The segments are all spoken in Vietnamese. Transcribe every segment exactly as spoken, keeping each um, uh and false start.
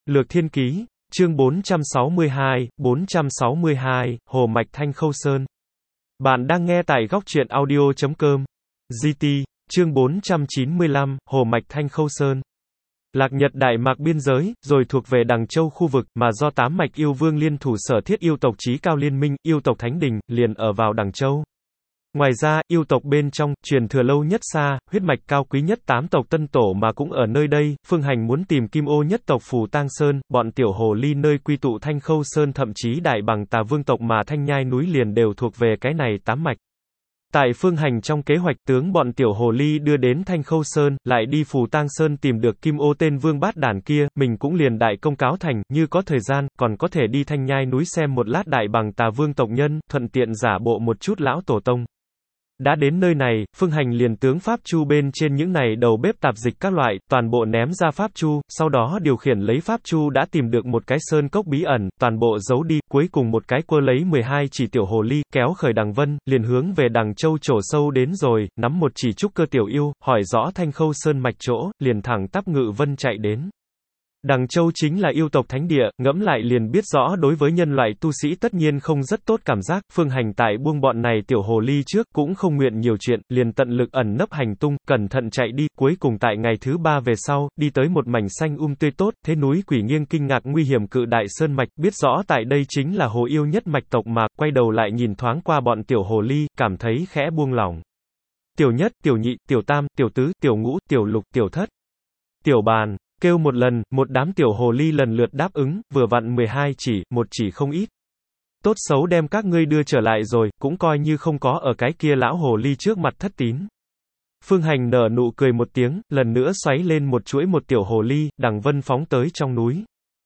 Lược Thiên Ký, chương bốn trăm sáu mươi hai, bốn trăm sáu mươi hai, Hồ Mạch Thanh Khâu Sơn. Bạn đang nghe tại góc truyện audio chấm com. giê tê, chương bốn trăm chín mươi lăm, Hồ Mạch Thanh Khâu Sơn. Lạc Nhật Đại Mạc biên giới, rồi thuộc về Đằng Châu khu vực, mà do tám mạch yêu vương liên thủ sở thiết yêu tộc chí cao liên minh, yêu tộc Thánh Đình, liền ở vào Đằng Châu. Ngoài ra, yêu tộc bên trong, truyền thừa lâu nhất xa, huyết mạch cao quý nhất tám tộc Tân Tổ mà cũng ở nơi đây. Phương Hành muốn tìm Kim Ô nhất tộc Phù Tang Sơn, bọn tiểu hồ ly nơi quy tụ Thanh Khâu Sơn, thậm chí Đại Bằng Tà Vương tộc mà Thanh Nhai núi liền đều thuộc về cái này tám mạch. Tại Phương Hành trong kế hoạch tướng bọn tiểu hồ ly đưa đến Thanh Khâu Sơn, lại đi Phù Tang Sơn tìm được Kim Ô tên vương bát đản kia, mình cũng liền đại công cáo thành, như có thời gian, còn có thể đi Thanh Nhai núi xem một lát Đại Bằng Tà Vương tộc nhân, thuận tiện giả bộ một chút lão tổ tông. Đã đến nơi này, Phương Hành liền tướng pháp chu bên trên những này đầu bếp tạp dịch các loại, toàn bộ ném ra pháp chu, sau đó điều khiển lấy pháp chu đã tìm được một cái sơn cốc bí ẩn, toàn bộ giấu đi, cuối cùng một cái quơ lấy mười hai chỉ tiểu hồ ly, kéo khởi Đằng Vân, liền hướng về Đằng Châu trổ sâu đến rồi, nắm một chỉ trúc cơ tiểu yêu, hỏi rõ Thanh Khâu Sơn mạch chỗ, liền thẳng tắp ngự vân chạy đến. Đằng Châu chính là yêu tộc thánh địa, ngẫm lại liền biết rõ đối với nhân loại tu sĩ tất nhiên không rất tốt cảm giác. Phương Hành tại buông bọn này tiểu hồ ly trước cũng không nguyện nhiều chuyện, liền tận lực ẩn nấp hành tung, cẩn thận chạy đi. Cuối cùng tại ngày thứ ba về sau, đi tới một mảnh xanh um tươi tốt, thế núi Quỷ Nghiêng kinh ngạc nguy hiểm cự đại sơn mạch, biết rõ tại đây chính là hồ yêu nhất mạch tộc mà, quay đầu lại nhìn thoáng qua bọn tiểu hồ ly, cảm thấy khẽ buông lỏng. Tiểu nhất, tiểu nhị, tiểu tam, tiểu tứ, tiểu ngũ, tiểu lục, tiểu thất, tiểu bàn. Kêu một lần, một đám tiểu hồ ly lần lượt đáp ứng, vừa vặn mười hai chỉ, một chỉ không ít. Tốt xấu đem các ngươi đưa trở lại rồi, cũng coi như không có ở cái kia lão hồ ly trước mặt thất tín. Phương Hành nở nụ cười một tiếng, lần nữa xoáy lên một chuỗi một tiểu hồ ly, Đằng Vân phóng tới trong núi.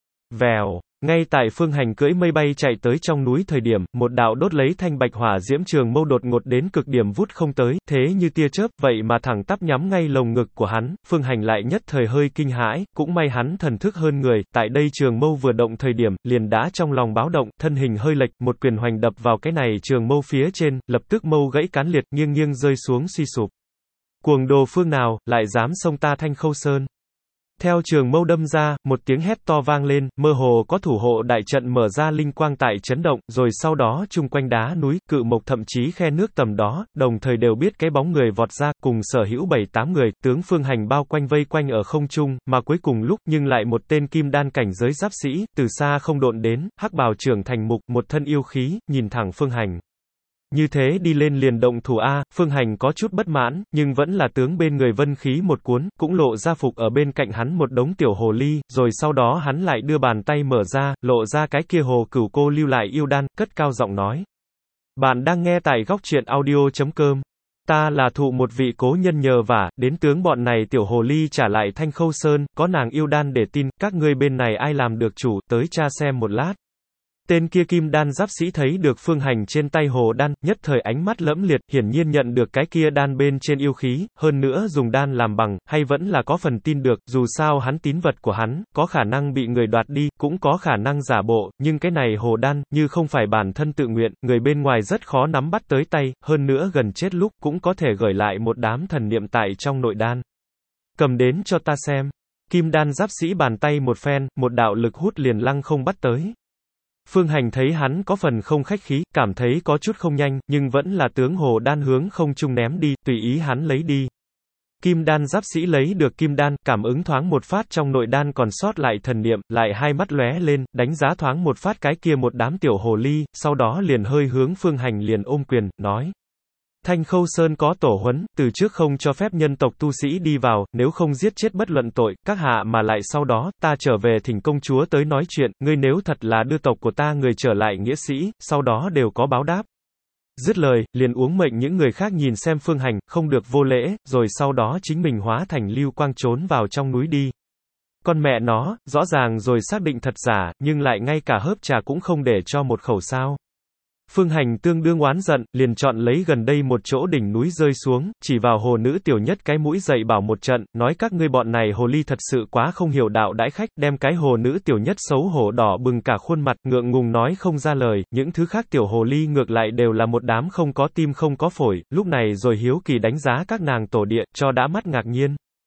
Vèo, ngay tại Phương Hành cưỡi mây bay chạy tới trong núi thời điểm, một đạo đốt lấy thanh bạch hỏa diễm trường mâu đột ngột đến cực điểm vút không tới, thế như tia chớp, vậy mà thẳng tắp nhắm ngay lồng ngực của hắn. Phương Hành lại nhất thời hơi kinh hãi, cũng may hắn thần thức hơn người, tại đây trường mâu vừa động thời điểm, liền đã trong lòng báo động, thân hình hơi lệch, một quyền hoành đập vào cái này trường mâu phía trên, lập tức mâu gãy cán liệt, nghiêng nghiêng rơi xuống suy sụp. Cuồng đồ phương nào, lại dám xông ta Thanh Khâu Sơn? Theo trường mâu đâm ra, một tiếng hét to vang lên, mơ hồ có thủ hộ đại trận mở ra linh quang tại chấn động, rồi sau đó chung quanh đá núi, cự mộc thậm chí khe nước tầm đó, đồng thời đều biết cái bóng người vọt ra, cùng sở hữu bảy tám người, tướng Phương Hành bao quanh vây quanh ở không trung, mà cuối cùng lúc, nhưng lại một tên kim đan cảnh giới giáp sĩ, từ xa không độn đến, hắc bào trưởng thành mục, một thân yêu khí, nhìn thẳng Phương Hành. Như thế đi lên liền động thủ a. Phương Hành có chút bất mãn, nhưng vẫn là tướng bên người vân khí một cuốn, cũng lộ ra phục ở bên cạnh hắn một đống tiểu hồ ly, rồi sau đó hắn lại đưa bàn tay mở ra, lộ ra cái kia hồ cửu cô lưu lại yêu đan, cất cao giọng nói. Bạn đang nghe tại góc truyện audio chấm com. Ta là thụ một vị cố nhân nhờ vả, đến tướng bọn này tiểu hồ ly trả lại Thanh Khâu Sơn, có nàng yêu đan để tin, các ngươi bên này ai làm được chủ, tới tra xem một lát. Tên kia kim đan giáp sĩ thấy được Phương Hành trên tay hồ đan, nhất thời ánh mắt lẫm liệt, hiển nhiên nhận được cái kia đan bên trên yêu khí, hơn nữa dùng đan làm bằng, hay vẫn là có phần tin được, dù sao hắn tín vật của hắn, có khả năng bị người đoạt đi, cũng có khả năng giả bộ, nhưng cái này hồ đan, như không phải bản thân tự nguyện, người bên ngoài rất khó nắm bắt tới tay, hơn nữa gần chết lúc, cũng có thể gửi lại một đám thần niệm tại trong nội đan. Cầm đến cho ta xem. Kim đan giáp sĩ bàn tay một phen, một đạo lực hút liền lăng không bắt tới. Phương Hành thấy hắn có phần không khách khí, cảm thấy có chút không nhanh, nhưng vẫn là tướng hồ đan hướng không trung ném đi, tùy ý hắn lấy đi. Kim đan giáp sĩ lấy được kim đan, cảm ứng thoáng một phát trong nội đan còn sót lại thần niệm, lại hai mắt lóe lên, đánh giá thoáng một phát cái kia một đám tiểu hồ ly, sau đó liền hơi hướng Phương Hành liền ôm quyền, nói. Thanh Khâu Sơn có tổ huấn, từ trước không cho phép nhân tộc tu sĩ đi vào, nếu không giết chết bất luận tội, các hạ mà lại sau đó, ta trở về thỉnh công chúa tới nói chuyện, ngươi nếu thật là đưa tộc của ta người trở lại nghĩa sĩ, sau đó đều có báo đáp. Dứt lời, liền uống mệnh những người khác nhìn xem Phương Hành, không được vô lễ, rồi sau đó chính mình hóa thành lưu quang trốn vào trong núi đi. Con mẹ nó, rõ ràng rồi xác định thật giả, nhưng lại ngay cả hớp trà cũng không để cho một khẩu sao. Phương Hành tương đương oán giận, liền chọn lấy gần đây một chỗ đỉnh núi rơi xuống, chỉ vào hồ nữ tiểu nhất cái mũi dậy bảo một trận, nói các ngươi bọn này hồ ly thật sự quá không hiểu đạo đãi khách, đem cái hồ nữ tiểu nhất xấu hổ đỏ bừng cả khuôn mặt, ngượng ngùng nói không ra lời, những thứ khác tiểu hồ ly ngược lại đều là một đám không có tim không có phổi, lúc này rồi hiếu kỳ đánh giá các nàng tổ địa, cho đã mắt ngạc nhiên.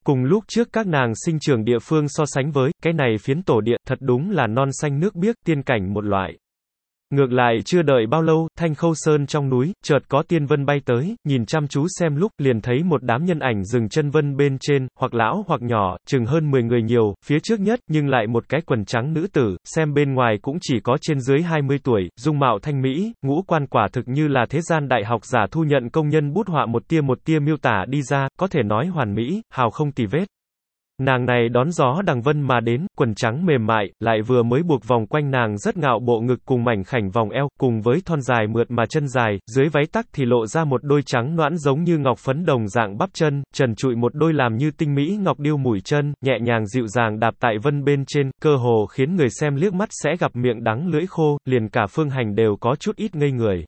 Cùng lúc trước các nàng sinh trưởng địa phương so sánh với, cái này phiến tổ địa, thật đúng là non xanh nước biếc, tiên cảnh một loại. Ngược lại chưa đợi bao lâu, Thanh Khâu Sơn trong núi, chợt có tiên vân bay tới, nhìn chăm chú xem lúc, liền thấy một đám nhân ảnh dừng chân vân bên trên, hoặc lão hoặc nhỏ, chừng hơn mười người nhiều, phía trước nhất, nhưng lại một cái quần trắng nữ tử, xem bên ngoài cũng chỉ có trên dưới hai mươi tuổi, dung mạo thanh mỹ, ngũ quan quả thực như là thế gian đại học giả thu nhận công nhân bút họa một tia một tia miêu tả đi ra, có thể nói hoàn mỹ, hào không tì vết. Nàng này đón gió đằng vân mà đến, quần trắng mềm mại, lại vừa mới buộc vòng quanh nàng rất ngạo bộ ngực cùng mảnh khảnh vòng eo, cùng với thon dài mượt mà chân dài, dưới váy tắc thì lộ ra một đôi trắng nõn giống như ngọc phấn đồng dạng bắp chân, trần trụi một đôi làm như tinh mỹ ngọc điêu mũi chân, nhẹ nhàng dịu dàng đạp tại vân bên trên, cơ hồ khiến người xem liếc mắt sẽ gặp miệng đắng lưỡi khô, liền cả Phương Hành đều có chút ít ngây người.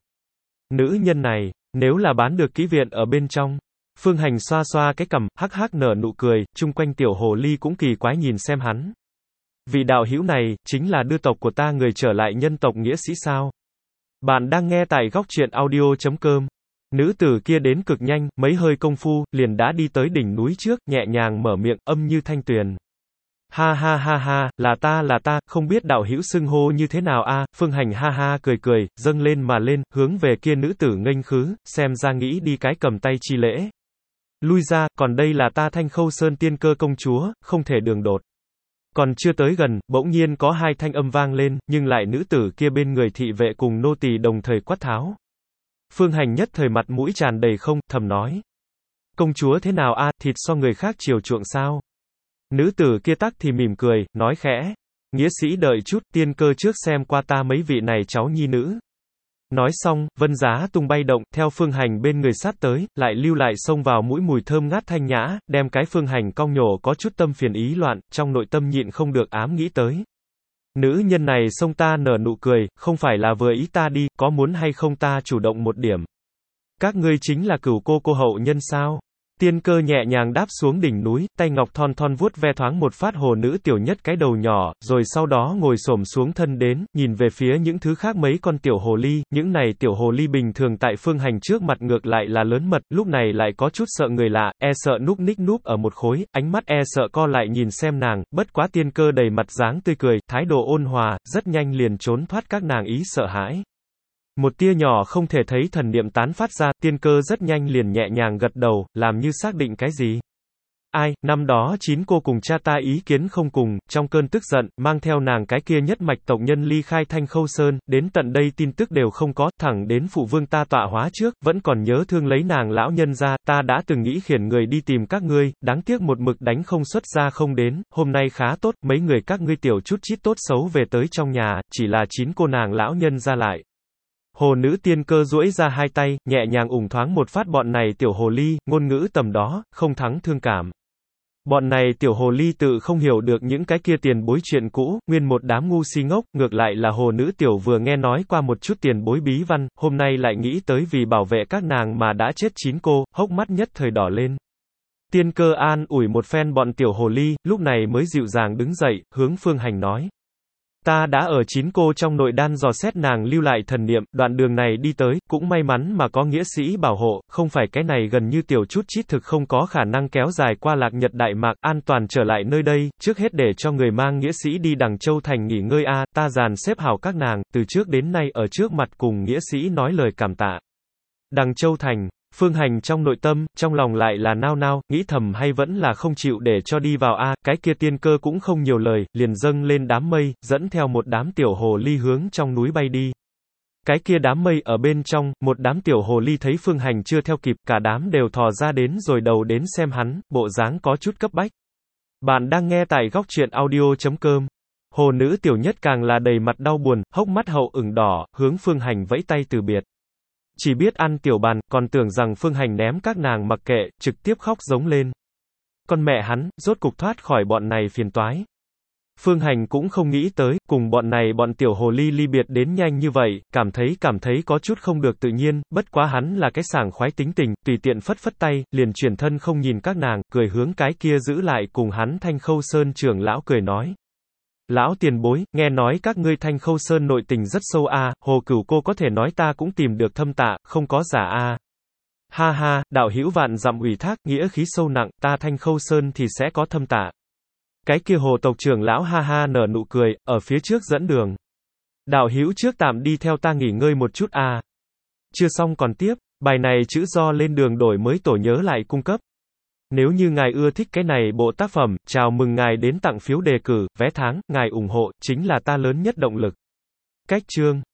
Nữ nhân này, nếu là bán được kỹ viện ở bên trong. Phương Hành xoa xoa cái cằm, hắc hắc nở nụ cười, chung quanh tiểu hồ ly cũng kỳ quái nhìn xem hắn. Vị đạo hữu này, chính là đưa tộc của ta người trở lại nhân tộc nghĩa sĩ sao? Bạn đang nghe tại góc truyện audio chấm com. Nữ tử kia đến cực nhanh, mấy hơi công phu, liền đã đi tới đỉnh núi trước, nhẹ nhàng mở miệng, âm như thanh tuyền. Ha ha ha ha, là ta là ta, không biết đạo hữu xưng hô như thế nào a? Phương Hành ha ha cười cười, dâng lên mà lên, hướng về kia nữ tử nghênh khứ, xem ra nghĩ đi cái cầm tay chi lễ. Lui ra, còn đây là ta Thanh Khâu Sơn tiên cơ công chúa, không thể đường đột. Còn chưa tới gần, bỗng nhiên có hai thanh âm vang lên, nhưng lại nữ tử kia bên người thị vệ cùng nô tỳ đồng thời quát tháo. Phương Hành nhất thời mặt mũi tràn đầy không, thầm nói. Công chúa thế nào a, thịt so người khác chiều chuộng sao? Nữ tử kia tắc thì mỉm cười, nói khẽ. Nghĩa sĩ đợi chút, tiên cơ trước xem qua ta mấy vị này cháu nhi nữ. Nói xong, vân giá tung bay động, theo Phương Hành bên người sát tới, lại lưu lại xông vào mũi mùi thơm ngát thanh nhã, đem cái Phương Hành cong nhổ có chút tâm phiền ý loạn, trong nội tâm nhịn không được ám nghĩ tới. Nữ nhân này xông ta nở nụ cười, không phải là vừa ý ta đi, có muốn hay không ta chủ động một điểm. Các ngươi chính là cửu cô cô hậu nhân sao? Tiên cơ nhẹ nhàng đáp xuống đỉnh núi, tay ngọc thon thon vuốt ve thoáng một phát hồ nữ tiểu nhất cái đầu nhỏ, rồi sau đó ngồi xổm xuống thân đến, nhìn về phía những thứ khác mấy con tiểu hồ ly, những này tiểu hồ ly bình thường tại Phương Hành trước mặt ngược lại là lớn mật, lúc này lại có chút sợ người lạ, e sợ núp ních núp ở một khối, ánh mắt e sợ co lại nhìn xem nàng, bất quá tiên cơ đầy mặt dáng tươi cười, thái độ ôn hòa, rất nhanh liền trốn thoát các nàng ý sợ hãi. Một tia nhỏ không thể thấy thần niệm tán phát ra, tiên cơ rất nhanh liền nhẹ nhàng gật đầu, làm như xác định cái gì. Ai, năm đó chín cô cùng cha ta ý kiến không cùng, trong cơn tức giận, mang theo nàng cái kia nhất mạch tộc nhân ly khai Thanh Khâu Sơn, đến tận đây tin tức đều không có, thẳng đến phụ vương ta tọa hóa trước, vẫn còn nhớ thương lấy nàng lão nhân ra, ta đã từng nghĩ khiển người đi tìm các ngươi, đáng tiếc một mực đánh không xuất ra không đến, hôm nay khá tốt, mấy người các ngươi tiểu chút chít tốt xấu về tới trong nhà, chỉ là chín cô nàng lão nhân ra lại. Hồ nữ tiên cơ duỗi ra hai tay, nhẹ nhàng ủng thoáng một phát bọn này tiểu hồ ly, ngôn ngữ tầm đó, không thắng thương cảm. Bọn này tiểu hồ ly tự không hiểu được những cái kia tiền bối chuyện cũ, nguyên một đám ngu si ngốc, ngược lại là hồ nữ tiểu vừa nghe nói qua một chút tiền bối bí văn, hôm nay lại nghĩ tới vì bảo vệ các nàng mà đã chết chín cô, hốc mắt nhất thời đỏ lên. Tiên cơ an ủi một phen bọn tiểu hồ ly, lúc này mới dịu dàng đứng dậy, hướng Phương Hành nói. Ta đã ở chín cô trong nội đan dò xét nàng lưu lại thần niệm, đoạn đường này đi tới, cũng may mắn mà có nghĩa sĩ bảo hộ, không phải cái này gần như tiểu chút chít thực không có khả năng kéo dài qua Lạc Nhật Đại Mạc, an toàn trở lại nơi đây, trước hết để cho người mang nghĩa sĩ đi Đằng Châu Thành nghỉ ngơi a, ta dàn xếp hảo các nàng, từ trước đến nay ở trước mặt cùng nghĩa sĩ nói lời cảm tạ. Đằng Châu Thành. Phương Hành trong nội tâm, trong lòng lại là nao nao, nghĩ thầm hay vẫn là không chịu để cho đi vào a, cái kia tiên cơ cũng không nhiều lời, liền dâng lên đám mây, dẫn theo một đám tiểu hồ ly hướng trong núi bay đi. Cái kia đám mây ở bên trong, một đám tiểu hồ ly thấy Phương Hành chưa theo kịp, cả đám đều thò ra đến rồi đầu đến xem hắn, bộ dáng có chút cấp bách. Bạn đang nghe tại góc truyện audio chấm com. Hồ nữ tiểu nhất càng là đầy mặt đau buồn, hốc mắt hậu ửng đỏ, hướng Phương Hành vẫy tay từ biệt. Chỉ biết ăn tiểu bàn, còn tưởng rằng Phương Hành ném các nàng mặc kệ, trực tiếp khóc giống lên. Con mẹ hắn, rốt cục thoát khỏi bọn này phiền toái. Phương Hành cũng không nghĩ tới, cùng bọn này bọn tiểu hồ ly ly biệt đến nhanh như vậy, cảm thấy cảm thấy có chút không được tự nhiên, bất quá hắn là cái sảng khoái tính tình, tùy tiện phất phất tay, liền chuyển thân không nhìn các nàng, cười hướng cái kia giữ lại cùng hắn Thanh Khâu Sơn trưởng lão cười nói. Lão tiền bối, nghe nói các ngươi Thanh Khâu Sơn nội tình rất sâu a, hồ cửu cô có thể nói ta cũng tìm được thâm tạ, không có giả a. Ha ha, đạo hữu vạn dặm ủy thác, nghĩa khí sâu nặng, ta Thanh Khâu Sơn thì sẽ có thâm tạ. Cái kia Hồ tộc trưởng lão ha ha nở nụ cười, ở phía trước dẫn đường. Đạo hữu trước tạm đi theo ta nghỉ ngơi một chút à. Chưa xong còn tiếp, bài này chữ do lên đường đổi mới tổ nhớ lại cung cấp. Nếu như ngài ưa thích cái này bộ tác phẩm, chào mừng ngài đến tặng phiếu đề cử, vé tháng, ngài ủng hộ, chính là ta lớn nhất động lực. Cách chương